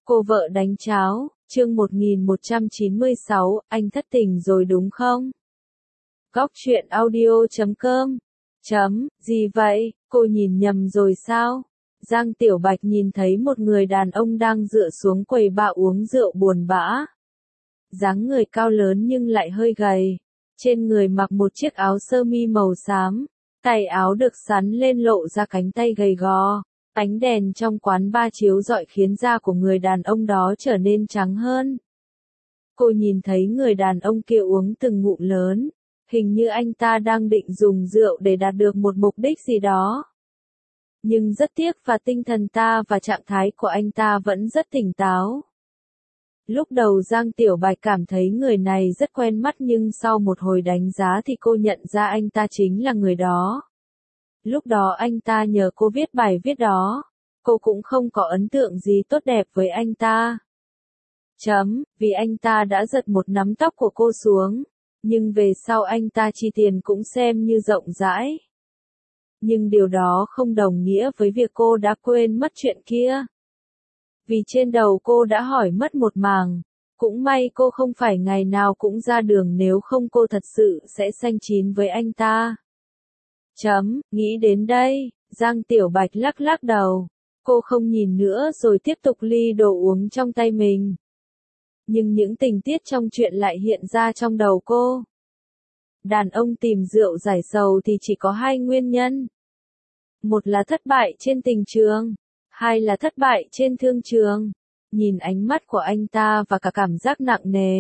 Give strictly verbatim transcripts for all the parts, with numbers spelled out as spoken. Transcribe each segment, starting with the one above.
Cô vợ đánh cháo, chương một nghìn một trăm chín mươi sáu, anh thất tình rồi đúng không? Góc truyện audio chấm com. Chấm, gì vậy, cô nhìn nhầm rồi sao? Giang Tiểu Bạch nhìn thấy một người đàn ông đang dựa xuống quầy bar uống rượu buồn bã. Dáng người cao lớn nhưng lại hơi gầy. Trên người mặc một chiếc áo sơ mi màu xám. Tay áo được sắn lên lộ ra cánh tay gầy gò. Ánh đèn trong quán bar chiếu rọi khiến da của người đàn ông đó trở nên trắng hơn. Cô nhìn thấy người đàn ông kia uống từng ngụm lớn. Hình như anh ta đang định dùng rượu để đạt được một mục đích gì đó. Nhưng rất tiếc và tinh thần ta và trạng thái của anh ta vẫn rất tỉnh táo. Lúc đầu Giang Tiểu Bạch cảm thấy người này rất quen mắt nhưng sau một hồi đánh giá thì cô nhận ra anh ta chính là người đó. Lúc đó anh ta nhờ cô viết bài viết đó. Cô cũng không có ấn tượng gì tốt đẹp với anh ta. Chấm, vì anh ta đã giật một nắm tóc của cô xuống. Nhưng về sau anh ta chi tiền cũng xem như rộng rãi. Nhưng điều đó không đồng nghĩa với việc cô đã quên mất chuyện kia. Vì trên đầu cô đã hỏi mất một mảng. Cũng may cô không phải ngày nào cũng ra đường, nếu không cô thật sự sẽ xanh chín với anh ta. Chấm, nghĩ đến đây, Giang Tiểu Bạch lắc lắc đầu. Cô không nhìn nữa rồi tiếp tục ly đồ uống trong tay mình. Nhưng những tình tiết trong chuyện lại hiện ra trong đầu cô. Đàn ông tìm rượu giải sầu thì chỉ có hai nguyên nhân. Một là thất bại trên tình trường, hai là thất bại trên thương trường. Nhìn ánh mắt của anh ta và cả cảm giác nặng nề.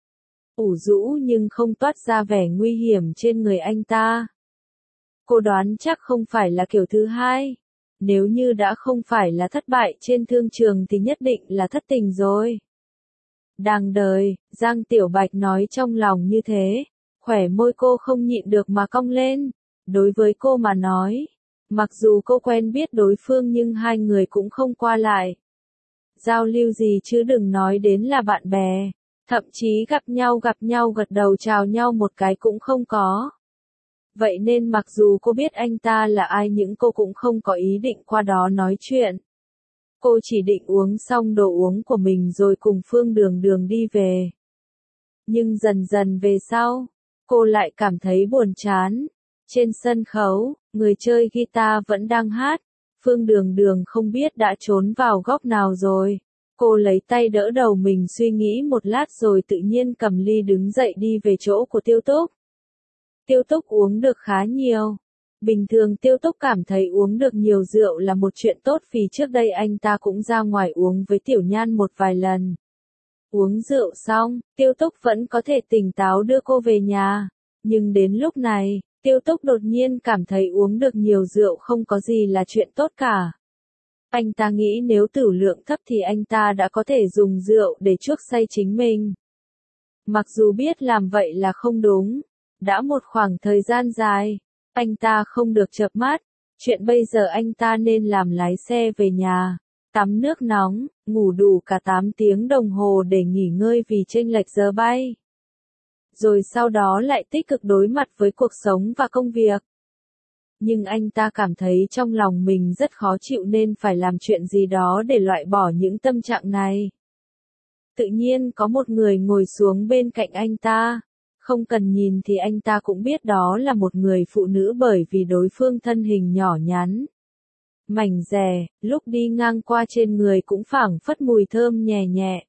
Ủ rũ nhưng không toát ra vẻ nguy hiểm trên người anh ta. Cô đoán chắc không phải là kiểu thứ hai. Nếu như đã không phải là thất bại trên thương trường thì nhất định là thất tình rồi. Đàng đời, Giang Tiểu Bạch nói trong lòng như thế. Khỏe môi cô không nhịn được mà cong lên. Đối với cô mà nói, mặc dù cô quen biết đối phương nhưng hai người cũng không qua lại. Giao lưu gì chứ đừng nói đến là bạn bè. Thậm chí gặp nhau gặp nhau gật đầu chào nhau một cái cũng không có. Vậy nên mặc dù cô biết anh ta là ai nhưng cô cũng không có ý định qua đó nói chuyện. Cô chỉ định uống xong đồ uống của mình rồi cùng Phương Đường Đường đi về. Nhưng dần dần về sau, cô lại cảm thấy buồn chán. Trên sân khấu, người chơi guitar vẫn đang hát. Phương Đường Đường không biết đã trốn vào góc nào rồi. Cô lấy tay đỡ đầu mình suy nghĩ một lát rồi tự nhiên cầm ly đứng dậy đi về chỗ của Tiêu Túc. Tiêu Túc uống được khá nhiều. Bình thường Tiêu Túc cảm thấy uống được nhiều rượu là một chuyện tốt vì trước đây anh ta cũng ra ngoài uống với Tiểu Nhan một vài lần. Uống rượu xong, Tiêu Túc vẫn có thể tỉnh táo đưa cô về nhà. Nhưng đến lúc này, Tiêu Túc đột nhiên cảm thấy uống được nhiều rượu không có gì là chuyện tốt cả. Anh ta nghĩ nếu tử lượng thấp thì anh ta đã có thể dùng rượu để chuốc say chính mình. Mặc dù biết làm vậy là không đúng. Đã một khoảng thời gian dài, anh ta không được chợp mắt. Chuyện bây giờ anh ta nên làm lái xe về nhà, tắm nước nóng, ngủ đủ cả tám tiếng đồng hồ để nghỉ ngơi vì chênh lệch giờ bay. Rồi sau đó lại tích cực đối mặt với cuộc sống và công việc. Nhưng anh ta cảm thấy trong lòng mình rất khó chịu nên phải làm chuyện gì đó để loại bỏ những tâm trạng này. Tự nhiên có một người ngồi xuống bên cạnh anh ta. Không cần nhìn thì anh ta cũng biết đó là một người phụ nữ bởi vì đối phương thân hình nhỏ nhắn. Mảnh dè, lúc đi ngang qua trên người cũng phảng phất mùi thơm nhẹ nhẹ.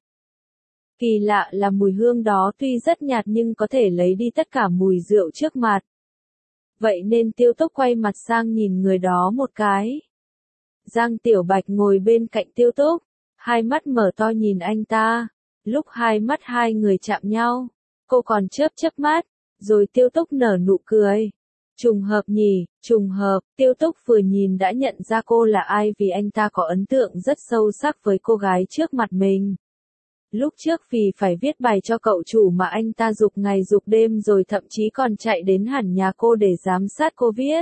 Kỳ lạ là mùi hương đó tuy rất nhạt nhưng có thể lấy đi tất cả mùi rượu trước mặt. Vậy nên Tiêu Túc quay mặt sang nhìn người đó một cái. Giang Tiểu Bạch ngồi bên cạnh Tiêu Túc, hai mắt mở to nhìn anh ta. Lúc hai mắt hai người chạm nhau, cô còn chớp chớp mắt, rồi Tiêu Túc nở nụ cười. Trùng hợp nhỉ, trùng hợp, Tiêu Túc vừa nhìn đã nhận ra cô là ai vì anh ta có ấn tượng rất sâu sắc với cô gái trước mặt mình. Lúc trước vì phải viết bài cho cậu chủ mà anh ta giục ngày giục đêm rồi thậm chí còn chạy đến hẳn nhà cô để giám sát cô viết.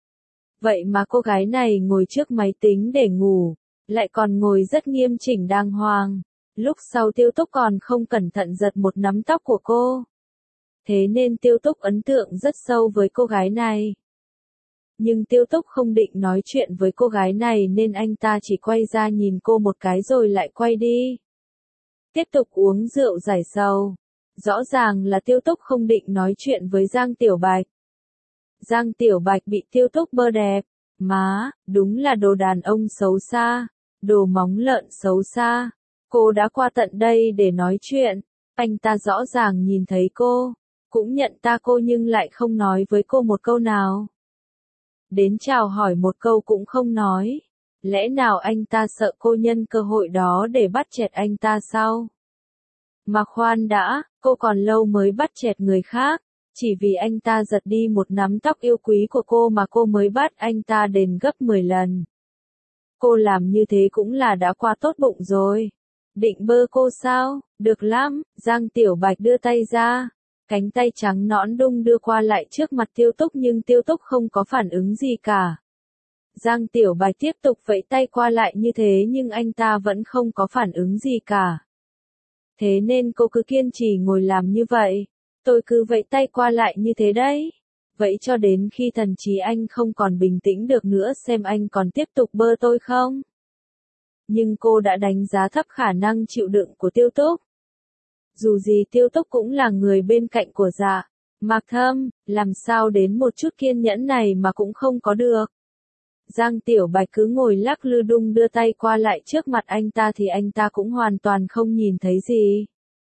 Vậy mà cô gái này ngồi trước máy tính để ngủ, lại còn ngồi rất nghiêm chỉnh đàng hoàng. Lúc sau Tiêu Túc còn không cẩn thận giật một nắm tóc của cô. Thế nên Tiêu Túc ấn tượng rất sâu với cô gái này. Nhưng Tiêu Túc không định nói chuyện với cô gái này nên anh ta chỉ quay ra nhìn cô một cái rồi lại quay đi. Tiếp tục uống rượu giải sầu. Rõ ràng là Tiêu Túc không định nói chuyện với Giang Tiểu Bạch. Giang Tiểu Bạch bị Tiêu Túc bơ đẹp. Má, đúng là đồ đàn ông xấu xa. Đồ móng lợn xấu xa. Cô đã qua tận đây để nói chuyện. Anh ta rõ ràng nhìn thấy cô. Cũng nhận ta cô nhưng lại không nói với cô một câu nào. Đến chào hỏi một câu cũng không nói. Lẽ nào anh ta sợ cô nhân cơ hội đó để bắt chẹt anh ta sao? Mà khoan đã, cô còn lâu mới bắt chẹt người khác. Chỉ vì anh ta giật đi một nắm tóc yêu quý của cô mà cô mới bắt anh ta đền gấp mười lần. Cô làm như thế cũng là đã qua tốt bụng rồi. Định bơ cô sao? Được lắm, Giang Tiểu Bạch đưa tay ra. Cánh tay trắng nõn đung đưa qua lại trước mặt Tiêu Túc nhưng Tiêu Túc không có phản ứng gì cả. Giang Tiểu Bạch tiếp tục vẫy tay qua lại như thế nhưng anh ta vẫn không có phản ứng gì cả. Thế nên cô cứ kiên trì ngồi làm như vậy. Tôi cứ vẫy tay qua lại như thế đấy. Vậy cho đến khi thần trí anh không còn bình tĩnh được nữa xem anh còn tiếp tục bơ tôi không? Nhưng cô đã đánh giá thấp khả năng chịu đựng của Tiêu Túc. Dù gì Tiêu Túc cũng là người bên cạnh của Dạ Mạc Thâm, làm sao đến một chút kiên nhẫn này mà cũng không có được. Giang Tiểu Bạch cứ ngồi lắc lư đung đưa tay qua lại trước mặt anh ta thì anh ta cũng hoàn toàn không nhìn thấy gì.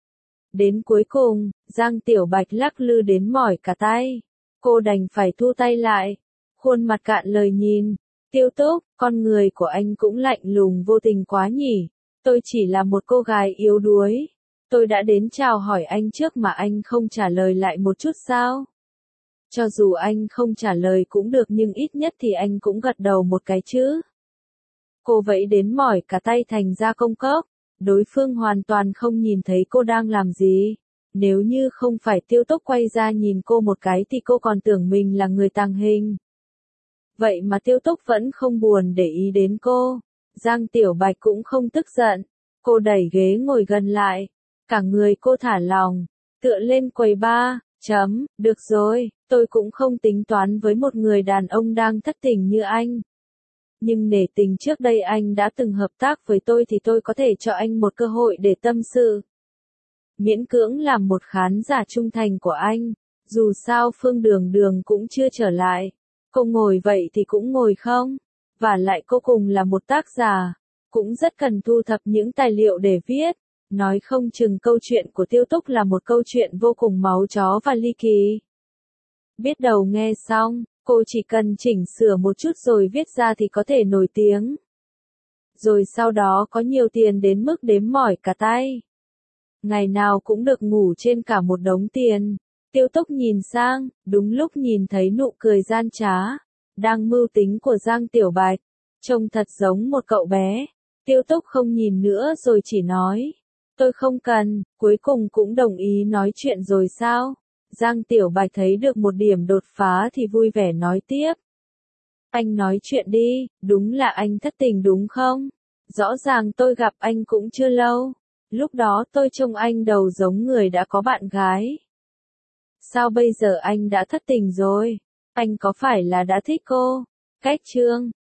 Đến cuối cùng, Giang Tiểu Bạch lắc lư đến mỏi cả tay. Cô đành phải thu tay lại. Khuôn mặt cạn lời nhìn. Tiêu Túc, con người của anh cũng lạnh lùng vô tình quá nhỉ. Tôi chỉ là một cô gái yếu đuối. Tôi đã đến chào hỏi anh trước mà anh không trả lời lại một chút sao? Cho dù anh không trả lời cũng được nhưng ít nhất thì anh cũng gật đầu một cái chứ. Cô vẫy đến mỏi cả tay thành ra công cốc. Đối phương hoàn toàn không nhìn thấy cô đang làm gì. Nếu như không phải Tiêu Túc quay ra nhìn cô một cái thì cô còn tưởng mình là người tàng hình. Vậy mà Tiêu Túc vẫn không buồn để ý đến cô. Giang Tiểu Bạch cũng không tức giận. Cô đẩy ghế ngồi gần lại. Cả người cô thả lỏng. Tựa lên quầy bar. Chấm, được rồi, tôi cũng không tính toán với một người đàn ông đang thất tình như anh. Nhưng nể tình trước đây anh đã từng hợp tác với tôi thì tôi có thể cho anh một cơ hội để tâm sự. Miễn cưỡng làm một khán giả trung thành của anh. Dù sao Phương Đường Đường cũng chưa trở lại. Cô ngồi vậy thì cũng ngồi không? Và lại cô cùng là một tác giả. Cũng rất cần thu thập những tài liệu để viết. Nói không chừng câu chuyện của Tiêu Túc là một câu chuyện vô cùng máu chó và ly kỳ. Biết đầu nghe xong, cô chỉ cần chỉnh sửa một chút rồi viết ra thì có thể nổi tiếng. Rồi sau đó có nhiều tiền đến mức đếm mỏi cả tay. Ngày nào cũng được ngủ trên cả một đống tiền. Tiêu Túc nhìn sang, đúng lúc nhìn thấy nụ cười gian trá, đang mưu tính của Giang Tiểu Bạch. Trông thật giống một cậu bé. Tiêu Túc không nhìn nữa rồi chỉ nói. Tôi không cần, cuối cùng cũng đồng ý nói chuyện rồi sao? Giang Tiểu Bạch thấy được một điểm đột phá thì vui vẻ nói tiếp. Anh nói chuyện đi, đúng là anh thất tình đúng không? Rõ ràng tôi gặp anh cũng chưa lâu. Lúc đó tôi trông anh đầu giống người đã có bạn gái. Sao bây giờ anh đã thất tình rồi? Anh có phải là đã thích cô? Cách chương